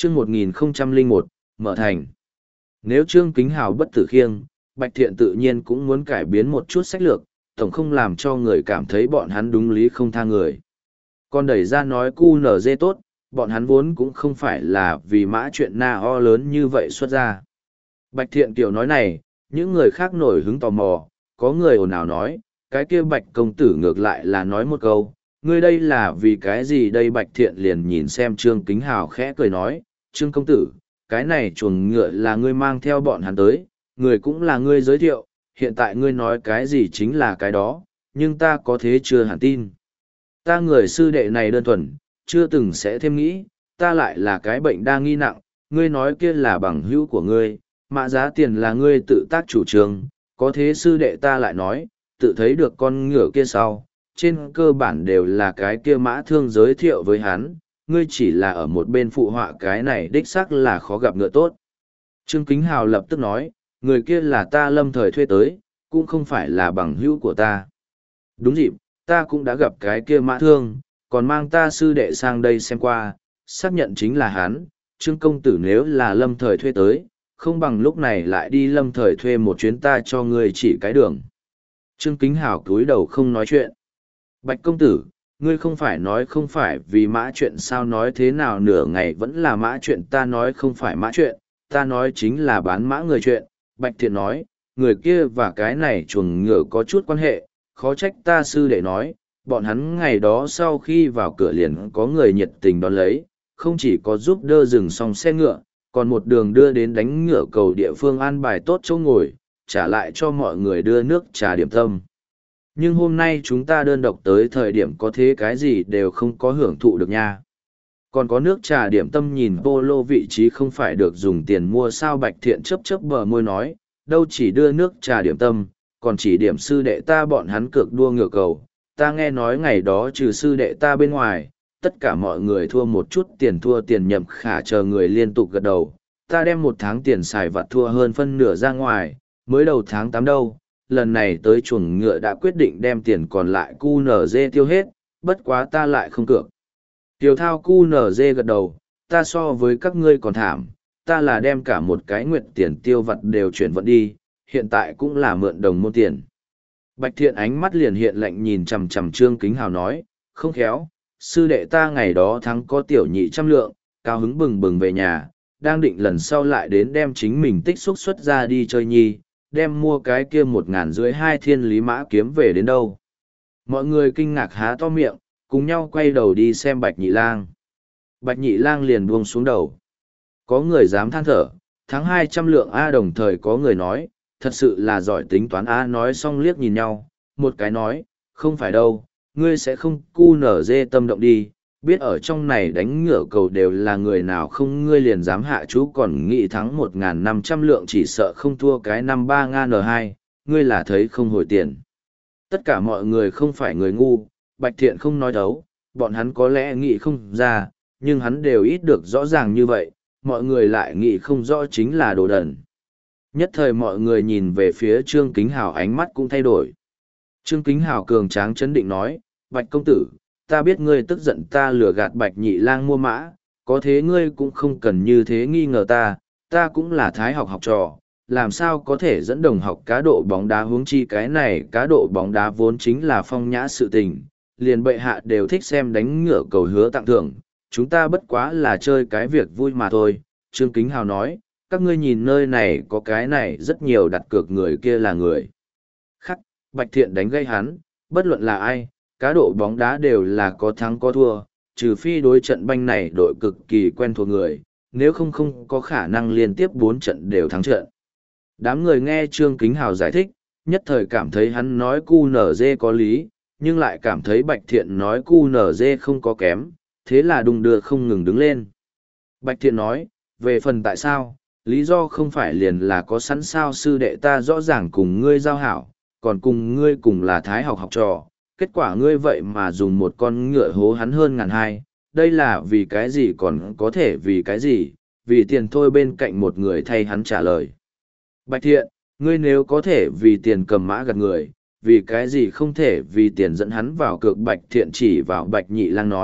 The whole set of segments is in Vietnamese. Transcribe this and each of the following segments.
chương 1001, mở thành. Nếu Trương Kính Hào bất tử khiêng, Bạch Thiện tự nhiên cũng muốn cải biến một chút sách lược, tổng không làm cho người cảm thấy bọn hắn đúng lý không tha người. Còn đẩy ra nói cu nở dê tốt, bọn hắn vốn cũng không phải là vì mã chuyện na o lớn như vậy xuất ra. Bạch Thiện kiểu nói này, những người khác nổi hứng tò mò, có người ồn ào nói, cái kia Bạch công tử ngược lại là nói một câu, ngươi đây là vì cái gì đây? Bạch Thiện liền nhìn xem Trương Kính Hào khẽ cười nói, Trương công tử, cái này chuồng ngựa là ngươi mang theo bọn hắn tới, người cũng là ngươi giới thiệu, hiện tại ngươi nói cái gì chính là cái đó, nhưng ta có thế chưa hẳn tin. Ta người sư đệ này đơn thuần, chưa từng sẽ thêm nghĩ, ta lại là cái bệnh đa nghi nặng, ngươi nói kia là bằng hữu của ngươi, mã giá tiền là ngươi tự tác chủ trương, có thế sư đệ ta lại nói, tự thấy được con ngựa kia sau, trên cơ bản đều là cái kia mã thương giới thiệu với hắn, ngươi chỉ là ở một bên phụ họa cái này đích xác là khó gặp ngựa tốt. Trương Kính Hào lập tức nói, người kia là ta lâm thời thuê tới, cũng không phải là bằng hữu của ta. Đúng dịp, ta cũng đã gặp cái kia mã thương, còn mang ta sư đệ sang đây xem qua, xác nhận chính là hắn, Trương công tử nếu là lâm thời thuê tới, không bằng lúc này lại đi lâm thời thuê một chuyến ta cho ngươi chỉ cái đường. Trương Kính Hào cúi đầu không nói chuyện. Bạch công tử, ngươi không phải nói không phải vì mã chuyện sao nói thế nào nửa ngày vẫn là mã chuyện, ta nói không phải mã chuyện, ta nói chính là bán mã người chuyện. Bạch Thiện nói, người kia và cái này chuồng ngựa có chút quan hệ, khó trách ta sư đệ nói, bọn hắn ngày đó sau khi vào cửa liền có người nhiệt tình đón lấy, không chỉ có giúp đỡ dừng xong xe ngựa, còn một đường đưa đến đánh ngựa cầu địa phương an bài tốt chỗ ngồi, trả lại cho mọi người đưa nước trà điểm tâm. Nhưng hôm nay chúng ta đơn độc tới thời điểm có thế cái gì đều không có hưởng thụ được nha. Còn có nước trà điểm tâm nhìn polo vị trí không phải được dùng tiền mua sao? Bạch Thiện chớp chớp bờ môi nói, đâu chỉ đưa nước trà điểm tâm, còn chỉ điểm sư đệ ta bọn hắn cược đua ngựa cầu. Ta nghe nói ngày đó trừ sư đệ ta bên ngoài, tất cả mọi người thua một chút tiền, thua tiền nhậm khả chờ người liên tục gật đầu. Ta đem một tháng tiền xài vặt thua hơn phân nửa ra ngoài, mới đầu tháng 8 đâu. Lần này tới chuồng ngựa đã quyết định đem tiền còn lại QNZ tiêu hết, bất quá ta lại không cược. Tiểu thao QNZ gật đầu, ta so với các ngươi còn thảm, ta là đem cả một cái nguyệt tiền tiêu vặt đều chuyển vận đi, hiện tại cũng là mượn đồng môn tiền. Bạch Thiện ánh mắt liền hiện lạnh nhìn chằm chằm Trương Kính Hào nói, không khéo, sư đệ ta ngày đó thắng có tiểu nhị 100 lượng, cao hứng bừng bừng về nhà, đang định lần sau lại đến đem chính mình tích xúc xuất ra đi chơi nhi, đem mua cái kia 1.500 thiên lý mã kiếm về đến đâu. Mọi người kinh ngạc há to miệng, cùng nhau quay đầu đi xem Bạch Nhị Lang. Bạch Nhị Lang liền buông xuống đầu. Có người dám than thở, thắng 200 lượng A, đồng thời có người nói, thật sự là giỏi tính toán A. Nói xong liếc nhìn nhau, một cái nói, không phải đâu, ngươi sẽ không cu nở dê tâm động đi, biết ở trong này đánh ngựa cầu đều là người nào không, ngươi liền dám hạ chú còn nghĩ thắng 1.500 lượng, chỉ sợ không thua cái 53 N2, ngươi là thấy không hồi tiền. Tất cả mọi người không phải người ngu, Bạch Thiện không nói đấu, bọn hắn có lẽ nghĩ không ra, nhưng hắn đều ít được rõ ràng như vậy, mọi người lại nghĩ không rõ chính là đồ đần. Nhất thời mọi người nhìn về phía Trương Kính Hào ánh mắt cũng thay đổi. Trương Kính Hào cường tráng chấn định nói, Bạch công tử, ta biết ngươi tức giận ta lừa gạt Bạch Nhị Lang mua mã, có thế ngươi cũng không cần như thế nghi ngờ ta cũng là thái học học trò, làm sao có thể dẫn đồng học cá độ bóng đá, huống chi cái này cá độ bóng đá vốn chính là phong nhã sự tình, liền bệ hạ đều thích xem đánh ngựa cầu hứa tặng thưởng, chúng ta bất quá là chơi cái việc vui mà thôi. Trương Kính Hào nói, các ngươi nhìn nơi này có cái này rất nhiều đặt cược người kia là người khác. Bạch Thiện đánh gây hắn, bất luận là ai, cá độ bóng đá đều là có thắng có thua, trừ phi đối trận banh này đội cực kỳ quen thuộc người, nếu không không có khả năng liên tiếp 4 trận đều thắng trận. Đám người nghe Trương Kính Hào giải thích, nhất thời cảm thấy hắn nói QNZ có lý, nhưng lại cảm thấy Bạch Thiện nói QNZ không có kém, thế là đung đưa không ngừng đứng lên. Bạch Thiện nói, về phần tại sao, lý do không phải liền là có sẵn sao, sư đệ ta rõ ràng cùng ngươi giao hảo, còn cùng ngươi cùng là thái học học trò, kết quả ngươi vậy mà dùng một con ngựa hố hắn hơn 1.200, đây là vì cái gì, còn có thể vì cái gì, vì tiền thôi. Bên cạnh một người thay hắn trả lời. Bạch Thiện, ngươi nếu có thể vì tiền cầm mã gạt người, vì cái gì không thể vì tiền dẫn hắn vào cược? Bạch Thiện chỉ vào Bạch Nhị Lang nói,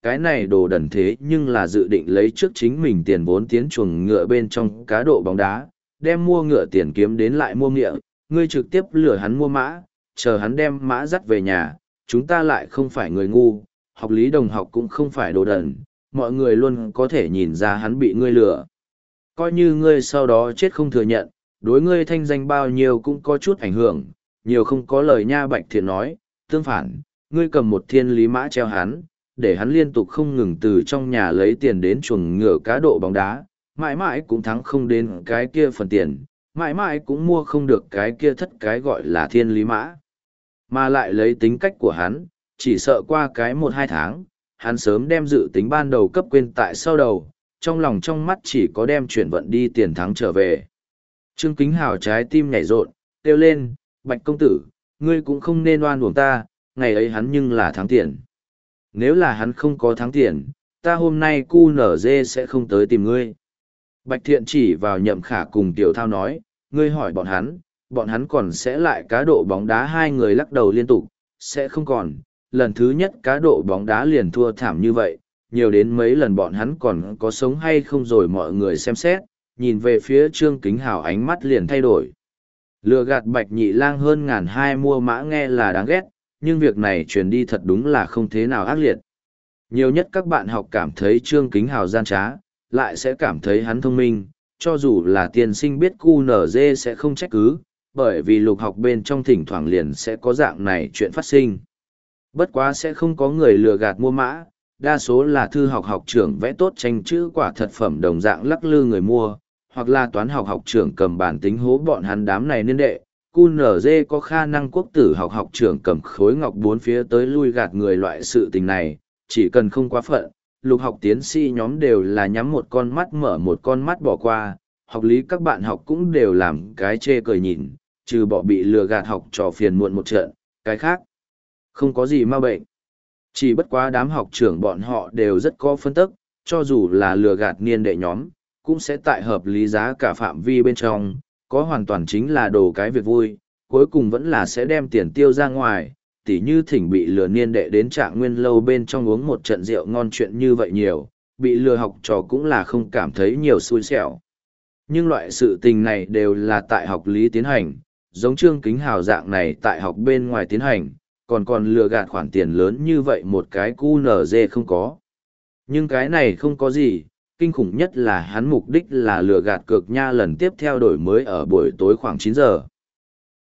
cái này đồ đần thế nhưng là dự định lấy trước chính mình tiền vốn tiến chuồng ngựa bên trong cá độ bóng đá, đem mua ngựa tiền kiếm đến lại mua ngựa, ngươi trực tiếp lừa hắn mua mã, chờ hắn đem mã dắt về nhà, chúng ta lại không phải người ngu, học lý đồng học cũng không phải đồ đần, mọi người luôn có thể nhìn ra hắn bị ngươi lừa. Coi như ngươi sau đó chết không thừa nhận, đối ngươi thanh danh bao nhiêu cũng có chút ảnh hưởng, nhiều không có lời nha. Bạch Thiện nói, tương phản, ngươi cầm một thiên lý mã treo hắn, để hắn liên tục không ngừng từ trong nhà lấy tiền đến chuồng ngựa cá độ bóng đá, mãi mãi cũng thắng không đến cái kia phần tiền, mãi mãi cũng mua không được cái kia thất cái gọi là thiên lý mã. Mà lại lấy tính cách của hắn, chỉ sợ qua cái 1-2 tháng, hắn sớm đem dự tính ban đầu cấp quên tại sau đầu, trong lòng trong mắt chỉ có đem chuyển vận đi tiền thắng trở về. Trương Kính Hào trái tim nhảy rộn, kêu lên, Bạch công tử, ngươi cũng không nên oan uổng ta, ngày ấy hắn nhưng là thắng tiền. Nếu là hắn không có thắng tiền, ta hôm nay cu nở dê sẽ không tới tìm ngươi. Bạch Thiện chỉ vào Nhậm Khả cùng Tiểu Thao nói, ngươi hỏi bọn hắn còn sẽ lại cá độ bóng đá. Hai người lắc đầu liên tục, sẽ không còn, lần thứ nhất cá độ bóng đá liền thua thảm như vậy, nhiều đến mấy lần bọn hắn còn có sống hay không rồi mọi người xem xét, nhìn về phía Trương Kính Hào ánh mắt liền thay đổi. Lừa gạt Bạch Nhị Lang hơn 1.200 mua mã nghe là đáng ghét, nhưng việc này truyền đi thật đúng là không thế nào ác liệt. Nhiều nhất các bạn học cảm thấy Trương Kính Hào gian trá, lại sẽ cảm thấy hắn thông minh, cho dù là tiên sinh biết QNZ sẽ không trách cứ, bởi vì lục học bên trong thỉnh thoảng liền sẽ có dạng này chuyện phát sinh. Bất quá sẽ không có người lừa gạt mua mã, đa số là thư học học trưởng vẽ tốt tranh chữ quả thật phẩm đồng dạng lắc lư người mua, hoặc là toán học học trưởng cầm bản tính hố bọn hắn đám này niên đệ. QNZ có khả năng quốc tử học học trưởng cầm khối ngọc bốn phía tới lui gạt người loại sự tình này, chỉ cần không quá phận, lục học tiến sĩ nhóm đều là nhắm một con mắt mở một con mắt bỏ qua, học lý các bạn học cũng đều làm cái chê cười nhìn, trừ bỏ bị lừa gạt học trò phiền muộn một trận, cái khác không có gì ma bệnh. Chỉ bất quá đám học trưởng bọn họ đều rất có phân tức, cho dù là lừa gạt niên đệ nhóm, cũng sẽ tại hợp lý giá cả phạm vi bên trong, có hoàn toàn chính là đồ cái việc vui, cuối cùng vẫn là sẽ đem tiền tiêu ra ngoài, tỉ như thỉnh bị lừa niên đệ đến Trạng Nguyên lâu bên trong uống một trận rượu ngon chuyện như vậy nhiều, bị lừa học trò cũng là không cảm thấy nhiều xui xẻo. Nhưng loại sự tình này đều là tại học lý tiến hành, giống Trương Kính Hào dạng này tại học bên ngoài tiến hành, còn lừa gạt khoản tiền lớn như vậy một cái QNZ không có. Nhưng cái này không có gì, kinh khủng nhất là hắn mục đích là lừa gạt cược nha lần tiếp theo đổi mới ở buổi tối khoảng 9 giờ.